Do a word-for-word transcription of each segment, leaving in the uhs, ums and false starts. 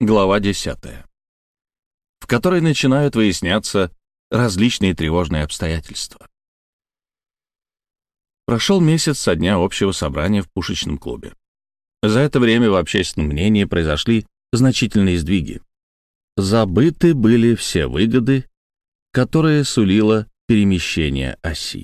Глава десятая, в которой начинают выясняться различные тревожные обстоятельства. Прошел месяц со дня общего собрания в пушечном клубе. За это время в общественном мнении произошли значительные сдвиги. Забыты были все выгоды, которые сулило перемещение оси.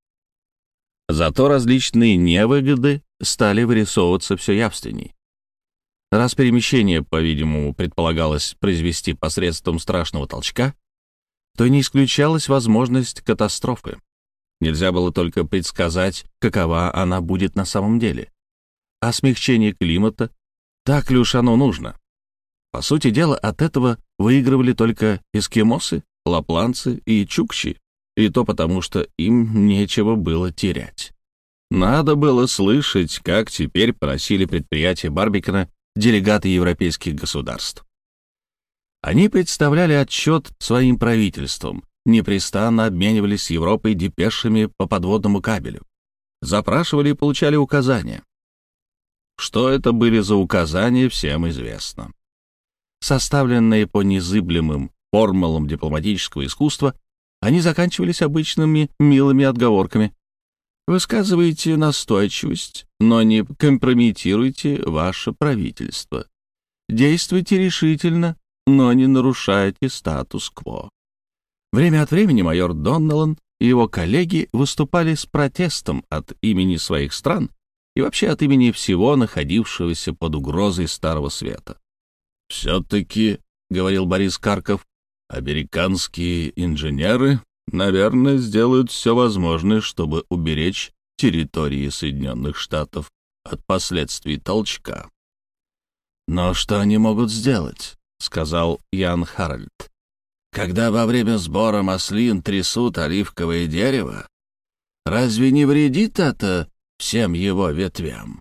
Зато различные невыгоды стали вырисовываться все явственней. Раз перемещение, по-видимому, предполагалось произвести посредством страшного толчка, то не исключалась возможность катастрофы. Нельзя было только предсказать, какова она будет на самом деле. А смягчение климата, так ли уж оно нужно? По сути дела, от этого выигрывали только эскимосы, лапландцы и чукчи, и то потому, что им нечего было терять. Надо было слышать, как теперь просили предприятия Барбикена делегаты европейских государств. Они представляли отчет своим правительствам, непрестанно обменивались с Европой депешами по подводному кабелю, запрашивали и получали указания. Что это были за указания, всем известно. Составленные по незыблемым формулам дипломатического искусства, они заканчивались обычными милыми отговорками. Высказывайте настойчивость, но не компрометируйте ваше правительство. Действуйте решительно, но не нарушайте статус-кво. Время от времени майор Доннеллан и его коллеги выступали с протестом от имени своих стран и вообще от имени всего находившегося под угрозой Старого Света. «Все-таки, — говорил Борис Карков, — американские инженеры, наверное, сделают все возможное, чтобы уберечь территории Соединенных Штатов от последствий толчка». «Но что они могут сделать?» — сказал Ян Харальд. «Когда во время сбора маслин трясут оливковое дерево, разве не вредит это всем его ветвям?»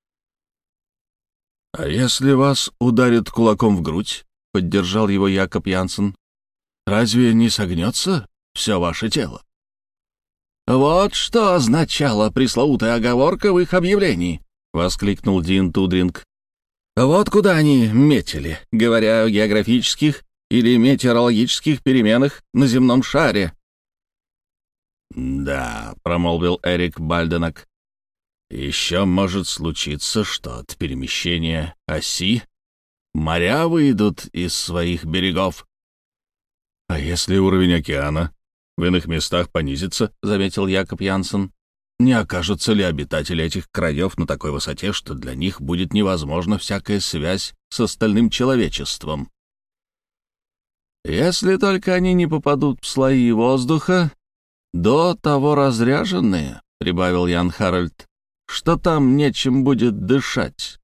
«А если вас ударят кулаком в грудь?» — поддержал его Якоб Янсен. «Разве не согнется все ваше тело?» «Вот что означала пресловутая оговорка в их объявлении!» — воскликнул Дин Тудринг. «Вот куда они метили, говоря о географических или метеорологических переменах на земном шаре». «Да», — промолвил Эрик Бальденак, — «еще может случиться, что от перемещения оси моря выйдут из своих берегов». «А если уровень океана в иных местах понизится, — заметил Якоб Янсен, — не окажутся ли обитатели этих краев на такой высоте, что для них будет невозможна всякая связь с остальным человечеством?» «Если только они не попадут в слои воздуха, до того разряженные, — прибавил Ян Харальд, — что там нечем будет дышать.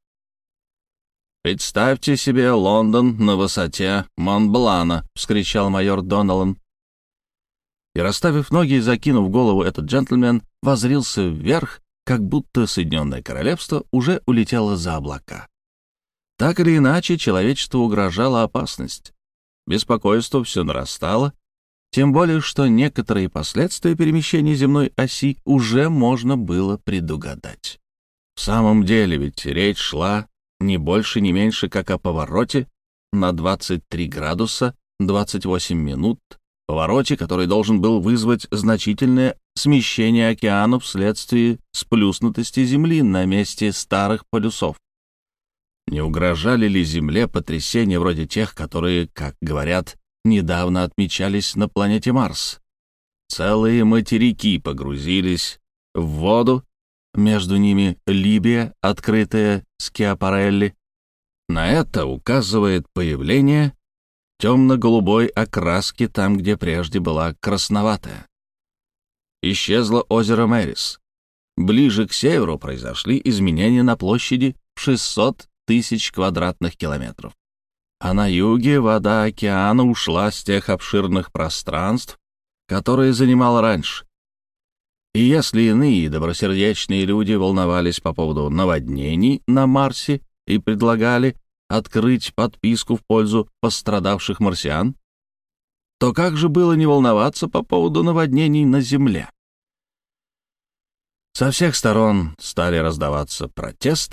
Представьте себе Лондон на высоте Монблана, — вскричал майор Доннеллан. И, расставив ноги и закинув голову, этот джентльмен воззрился вверх, как будто Соединенное Королевство уже улетело за облака. Так или иначе, человечеству угрожала опасность. Беспокойство все нарастало, тем более, что некоторые последствия перемещения земной оси уже можно было предугадать. В самом деле, ведь речь шла не больше, не меньше, как о повороте на двадцать три градуса двадцать восемь минут, повороте, который должен был вызвать значительное смещение океанов вследствие сплюснутости Земли на месте старых полюсов. Не угрожали ли Земле потрясения вроде тех, которые, как говорят, недавно отмечались на планете Марс? Целые материки погрузились в воду, между ними Либия, открытая Скиапарелли. На это указывает появление темно-голубой окраски там, где прежде была красноватая. Исчезло озеро Мэрис. Ближе к северу произошли изменения на площади в шестьсот тысяч квадратных километров. А на юге вода океана ушла с тех обширных пространств, которые занимала раньше. И если иные добросердечные люди волновались по поводу наводнений на Марсе и предлагали открыть подписку в пользу пострадавших марсиан, то как же было не волноваться по поводу наводнений на Земле? Со всех сторон стали раздаваться протесты,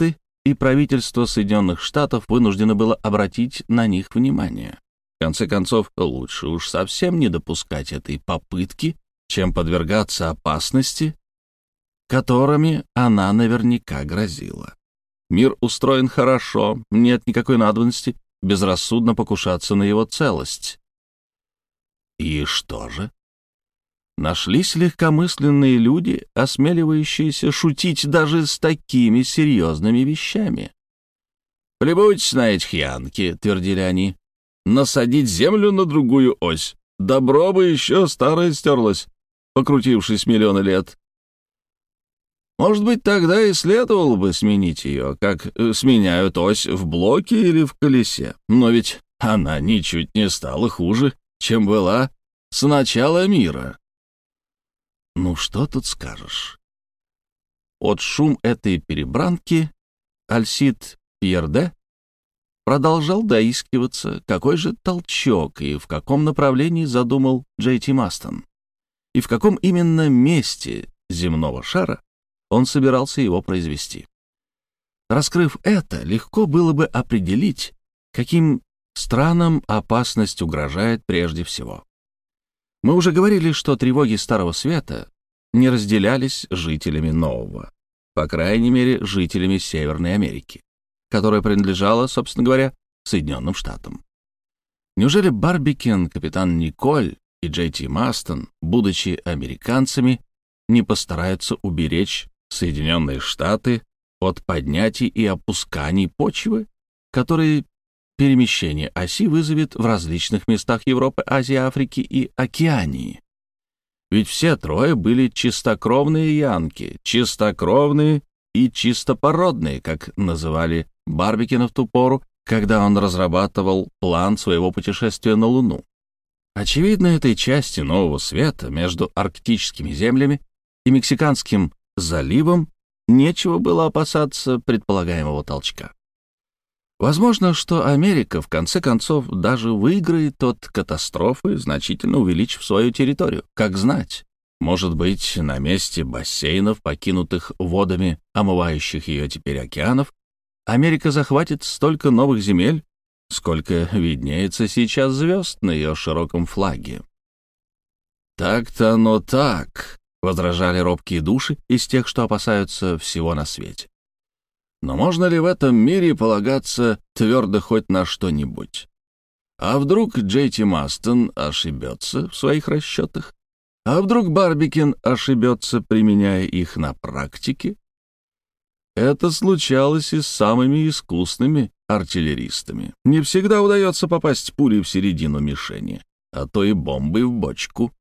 и правительство Соединенных Штатов вынуждено было обратить на них внимание. В конце концов, лучше уж совсем не допускать этой попытки, чем подвергаться опасности, которыми она наверняка грозила. Мир устроен хорошо, нет никакой надобности безрассудно покушаться на его целость. И что же? Нашлись легкомысленные люди, осмеливающиеся шутить даже с такими серьезными вещами. «Плюньте на этих янки», — твердили они, — «насадить землю на другую ось. Добро бы еще старое стерлось, покрутившись миллионы лет. Может быть, тогда и следовало бы сменить ее, как сменяют ось в блоке или в колесе. Но ведь она ничуть не стала хуже, чем была с начала мира». Ну, что тут скажешь? Под шум этой перебранки Альсид Пьерде продолжал доискиваться, какой же толчок и в каком направлении задумал Джей Ти Мастон, и в каком именно месте земного шара он собирался его произвести. Раскрыв это, легко было бы определить, каким странам опасность угрожает прежде всего. Мы уже говорили, что тревоги Старого Света не разделялись жителями Нового, по крайней мере, жителями Северной Америки, которая принадлежала, собственно говоря, Соединенным Штатам. Неужели Барбикен, капитан Николь и Джей Ти Мастон, будучи американцами, не постараются уберечь Соединенные Штаты от поднятий и опусканий почвы, которые перемещение оси вызовет в различных местах Европы, Азии, Африки и Океании? Ведь все трое были чистокровные янки, чистокровные и чистопородные, как называли Барбикена в ту пору, когда он разрабатывал план своего путешествия на Луну. Очевидно, этой части Нового Света между арктическими землями и Мексиканским заливом нечего было опасаться предполагаемого толчка. Возможно, что Америка, в конце концов, даже выиграет от катастрофы, значительно увеличив свою территорию. Как знать, может быть, на месте бассейнов, покинутых водами, омывающих ее теперь океанов, Америка захватит столько новых земель, сколько виднеется сейчас звезд на ее широком флаге. «Так-то оно так», — возражали робкие души из тех, что опасаются всего на свете. Но можно ли в этом мире полагаться твердо хоть на что-нибудь? А вдруг Джей Ти Мастон ошибется в своих расчетах? А вдруг Барбикен ошибется, применяя их на практике? Это случалось и с самыми искусными артиллеристами. Не всегда удается попасть пулей в середину мишени, а то и бомбой в бочку.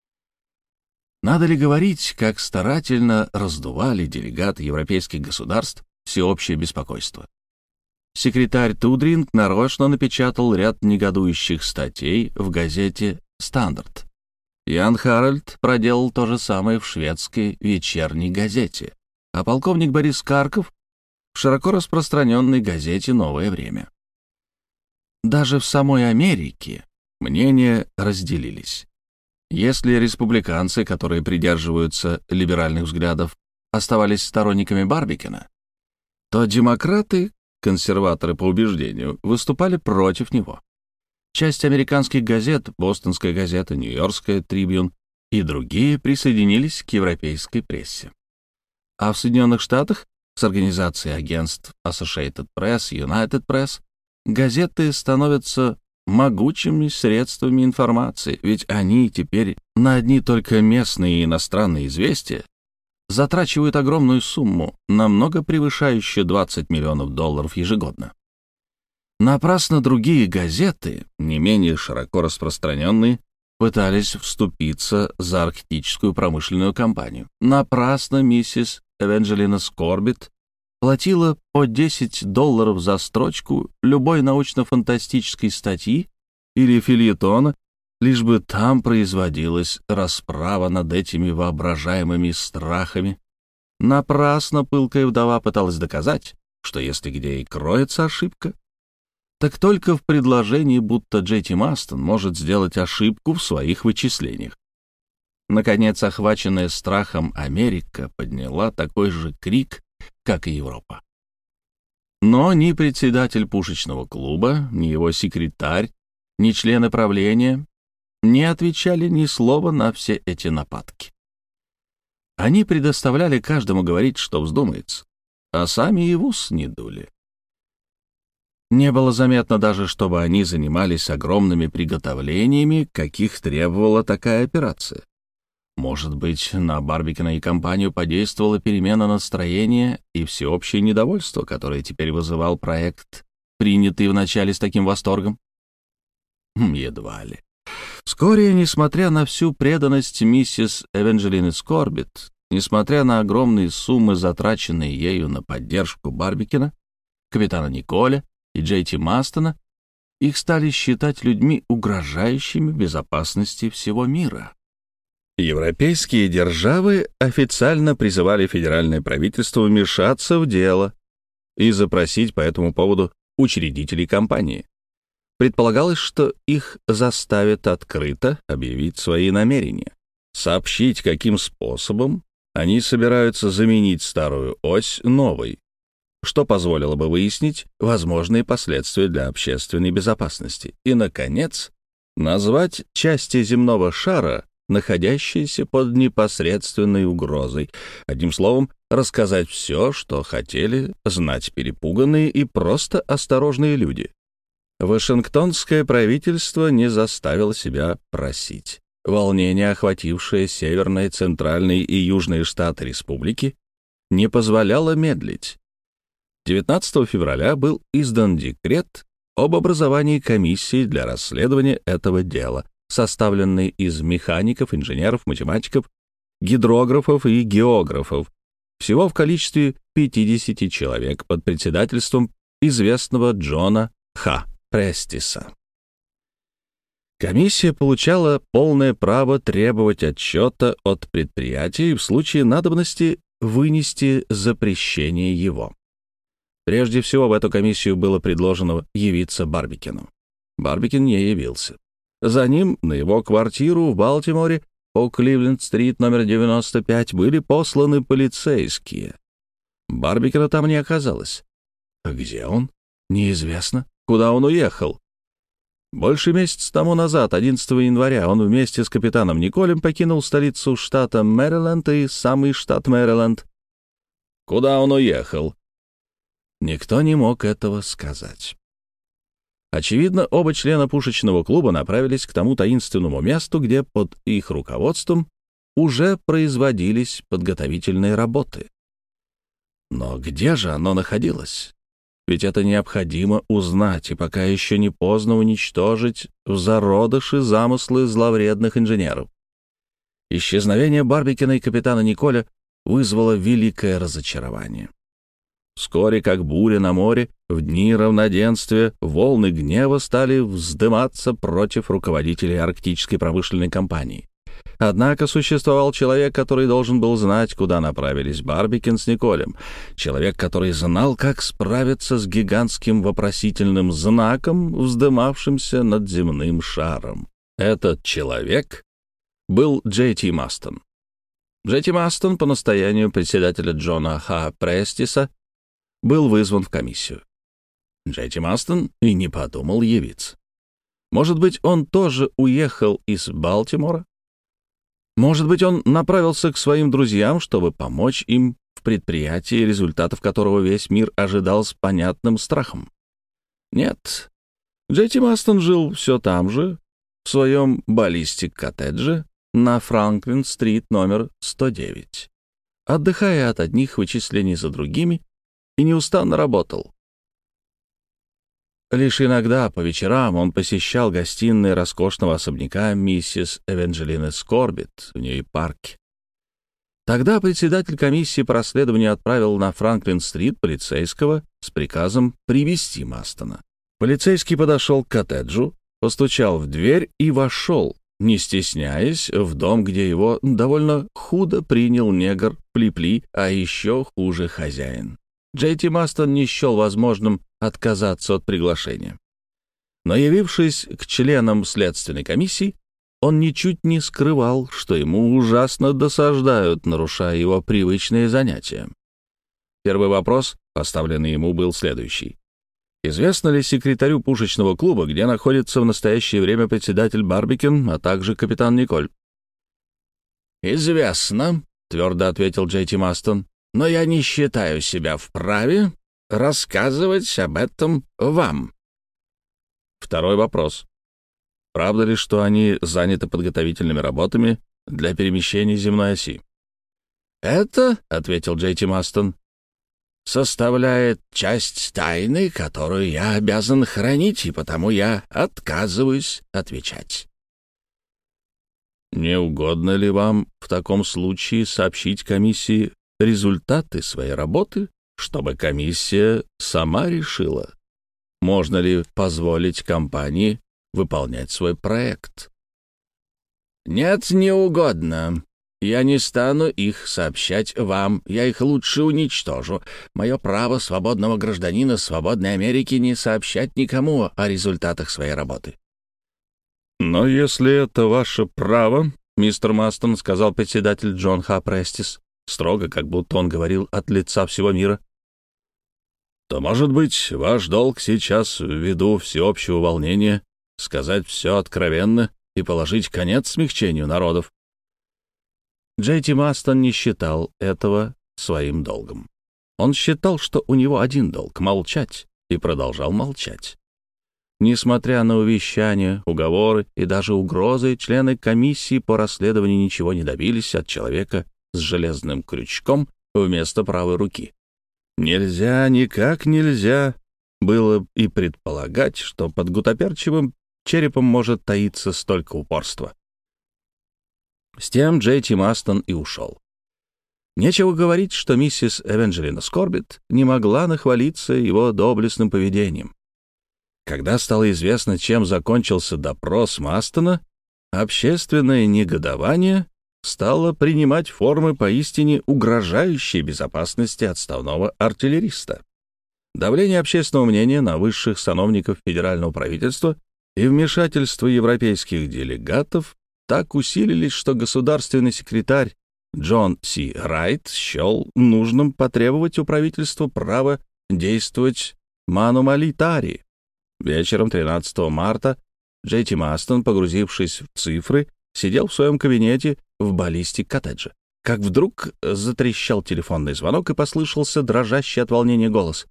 Надо ли говорить, как старательно раздували делегаты европейских государств всеобщее беспокойство? Секретарь Тудринг нарочно напечатал ряд негодующих статей в газете «Стандарт». Ян Харальд проделал то же самое в шведской вечерней газете, а полковник Борис Карков в широко распространенной газете «Новое время». Даже в самой Америке мнения разделились. Если республиканцы, которые придерживаются либеральных взглядов, оставались сторонниками Барбикена, то демократы, консерваторы по убеждению, выступали против него. Часть американских газет, Бостонская газета, Нью-Йоркская Трибьюн и другие присоединились к европейской прессе. А в Соединенных Штатах с организацией агентств Associated Press, United Press газеты становятся могучими средствами информации, ведь они теперь на одни только местные и иностранные известия затрачивают огромную сумму, намного превышающую двадцать миллионов долларов ежегодно. Напрасно другие газеты, не менее широко распространенные, пытались вступиться за арктическую промышленную компанию. Напрасно миссис Эванжелина Скорбит платила по десять долларов за строчку любой научно-фантастической статьи или фельетона, лишь бы там производилась расправа над этими воображаемыми страхами. Напрасно пылкая вдова пыталась доказать, что если где и кроется ошибка, так только в предложении, будто Джей Ти Мастон может сделать ошибку в своих вычислениях. Наконец, охваченная страхом Америка подняла такой же крик, как и Европа. Но ни председатель пушечного клуба, ни его секретарь, ни члены правления не отвечали ни слова на все эти нападки. Они предоставляли каждому говорить, что вздумается, а сами и в ус не дули. Не было заметно даже, чтобы они занимались огромными приготовлениями, каких требовала такая операция. Может быть, на Барбикена и компанию подействовала перемена настроения и всеобщее недовольство, которое теперь вызывал проект, принятый вначале с таким восторгом? Хм, едва ли. Вскоре, несмотря на всю преданность миссис Эванжелины Скорбит, несмотря на огромные суммы, затраченные ею на поддержку Барбикена, капитана Николя и Джей Ти Мастона, их стали считать людьми, угрожающими безопасности всего мира. Европейские державы официально призывали федеральное правительство вмешаться в дело и запросить по этому поводу учредителей компании. Предполагалось, что их заставят открыто объявить свои намерения, сообщить, каким способом они собираются заменить старую ось новой, что позволило бы выяснить возможные последствия для общественной безопасности, и, наконец, назвать части земного шара, находящиеся под непосредственной угрозой. Одним словом, рассказать все, что хотели знать перепуганные и просто осторожные люди. Вашингтонское правительство не заставило себя просить. Волнение, охватившее северные, центральные и южные штаты республики, не позволяло медлить. девятнадцатого февраля был издан декрет об образовании комиссии для расследования этого дела, составленной из механиков, инженеров, математиков, гидрографов и географов, всего в количестве пятидесяти человек под председательством известного Джона Х. Престиса. Комиссия получала полное право требовать отчета от предприятия и в случае надобности вынести запрещение его. Прежде всего в эту комиссию было предложено явиться Барбикену. Барбикен не явился. За ним на его квартиру в Балтиморе по Кливленд-стрит номер девяносто пять были посланы полицейские. Барбикена там не оказалось. Где он? Неизвестно. Куда он уехал? Больше месяца тому назад, одиннадцатого января, он вместе с капитаном Николем покинул столицу штата Мэриленд и самый штат Мэриленд. Куда он уехал? Никто не мог этого сказать. Очевидно, оба члена пушечного клуба направились к тому таинственному месту, где под их руководством уже производились подготовительные работы. Но где же оно находилось? Ведь это необходимо узнать, и пока еще не поздно уничтожить в зародыше замыслы зловредных инженеров. Исчезновение Барбикена и капитана Николя вызвало великое разочарование. Вскоре, как буря на море, в дни равноденствия волны гнева стали вздыматься против руководителей арктической промышленной компании. Однако существовал человек, который должен был знать, куда направились Барбикен с Николем. Человек, который знал, как справиться с гигантским вопросительным знаком, вздымавшимся над земным шаром. Этот человек был Джей Ти Мастон. Джей Ти Мастон по настоянию председателя Джона Х. Престиса был вызван в комиссию. Джей Ти Мастон и не подумал явиться. Может быть, он тоже уехал из Балтимора? Может быть, он направился к своим друзьям, чтобы помочь им в предприятии, результатов которого весь мир ожидал с понятным страхом? Нет. Джей Ти Мастон жил все там же, в своем баллистик-коттедже на Франклин-стрит номер сто девять, отдыхая от одних вычислений за другими, и неустанно работал. Лишь иногда по вечерам он посещал гостиные роскошного особняка миссис Эванжелины Скорбит в Нью-Парке. Тогда председатель комиссии по расследованию отправил на Франклин-стрит полицейского с приказом привести Мастона. Полицейский подошел к коттеджу, постучал в дверь и вошел, не стесняясь, в дом, где его довольно худо принял негр Пли-Пли, а еще хуже хозяин. Джей Ти Мастон не счел возможным отказаться от приглашения. Но, явившись к членам следственной комиссии, он ничуть не скрывал, что ему ужасно досаждают, нарушая его привычные занятия. Первый вопрос, поставленный ему, был следующий. Известно ли секретарю пушечного клуба, где находится в настоящее время председатель Барбикен, а также капитан Николь? «Известно», — твердо ответил Джей Ти Мастон, «но я не считаю себя вправе рассказывать об этом вам». Второй вопрос. Правда ли, что они заняты подготовительными работами для перемещения земной оси? «Это, — ответил Джей Ти Мастон, — составляет часть тайны, которую я обязан хранить, и потому я отказываюсь отвечать». «Не угодно ли вам в таком случае сообщить комиссии результаты своей работы, чтобы комиссия сама решила, можно ли позволить компании выполнять свой проект?» «Нет, не угодно. Я не стану их сообщать вам, я их лучше уничтожу. Мое право свободного гражданина свободной Америки не сообщать никому о результатах своей работы». «Но если это ваше право, мистер Мастон, — сказал председатель Джон Ха Престис, строго, как будто он говорил от лица всего мира, — то, может быть, ваш долг сейчас, ввиду всеобщего волнения, сказать все откровенно и положить конец смягчению народов». Джей Ти Мастон не считал этого своим долгом. Он считал, что у него один долг — молчать, и продолжал молчать. Несмотря на увещания, уговоры и даже угрозы, члены комиссии по расследованию ничего не добились от человека с железным крючком вместо правой руки. Нельзя, никак нельзя было и предполагать, что под гутоперчивым черепом может таиться столько упорства. С тем Джей Ти Мастон и ушел. Нечего говорить, что миссис Эванжелина Скорбит не могла нахвалиться его доблестным поведением. Когда стало известно, чем закончился допрос Мастона, общественное негодование стало принимать формы поистине угрожающей безопасности отставного артиллериста. Давление общественного мнения на высших сановников федерального правительства и вмешательство европейских делегатов так усилились, что государственный секретарь Джон Си Райт счел нужным потребовать у правительства права действовать манум алитари. Вечером тринадцатого марта Джей Ти Мастон, погрузившись в цифры, сидел в своем кабинете в баллистик-коттедже. Как вдруг затрещал телефонный звонок и послышался дрожащий от волнения голос.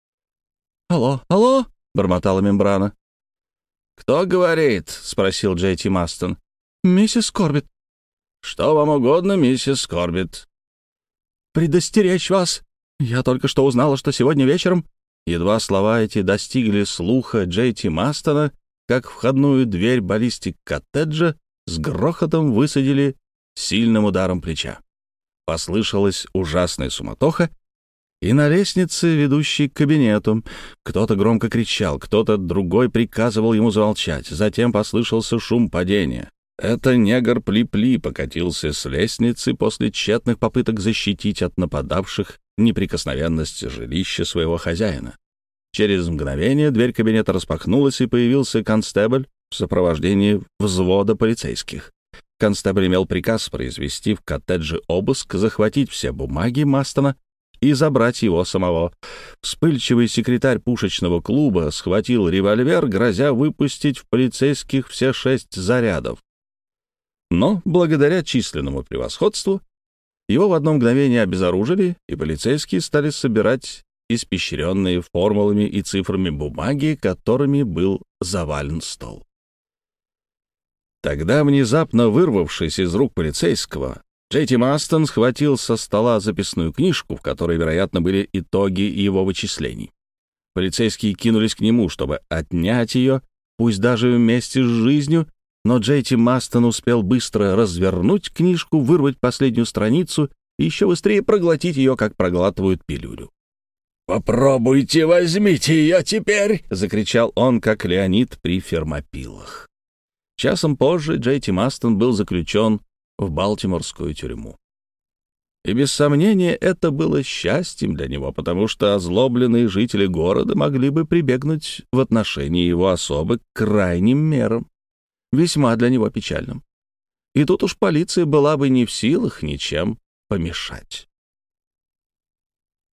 «Алло, алло!» — бормотала мембрана. «Кто говорит?» — спросил Джей Ти Мастон. «Миссис Скорбит». «Что вам угодно, миссис Скорбит?» «Предостеречь вас. Я только что узнала, что сегодня вечером...» Едва слова эти достигли слуха Джей Ти Мастона, как входную дверь баллистик-коттеджа с грохотом высадили сильным ударом плеча. Послышалась ужасная суматоха, и на лестнице, ведущей к кабинету, кто-то громко кричал, кто-то другой приказывал ему замолчать. Затем послышался шум падения. Это негр Пли-Пли покатился с лестницы после тщетных попыток защитить от нападавших неприкосновенность жилища своего хозяина. Через мгновение дверь кабинета распахнулась, и появился констебль в сопровождении взвода полицейских. Констебль имел приказ произвести в коттедже обыск, захватить все бумаги Мастона и забрать его самого. Вспыльчивый секретарь пушечного клуба схватил револьвер, грозя выпустить в полицейских все шесть зарядов. Но, благодаря численному превосходству, его в одно мгновение обезоружили, и полицейские стали собирать испещренные формулами и цифрами бумаги, которыми был завален стол. Тогда, внезапно вырвавшись из рук полицейского, Джей Ти Мастон схватил со стола записную книжку, в которой, вероятно, были итоги его вычислений. Полицейские кинулись к нему, чтобы отнять ее, пусть даже вместе с жизнью, но Джей Ти Мастон успел быстро развернуть книжку, вырвать последнюю страницу и еще быстрее проглотить ее, как проглатывают пилюлю. «Попробуйте, возьмите ее теперь!» — закричал он, как Леонид при Фермопилах. Часом позже Джей Ти Мастон был заключен в Балтиморскую тюрьму. И без сомнения это было счастьем для него, потому что озлобленные жители города могли бы прибегнуть в отношении его особы к крайним мерам, весьма для него печальным. И тут уж полиция была бы не в силах ничем помешать.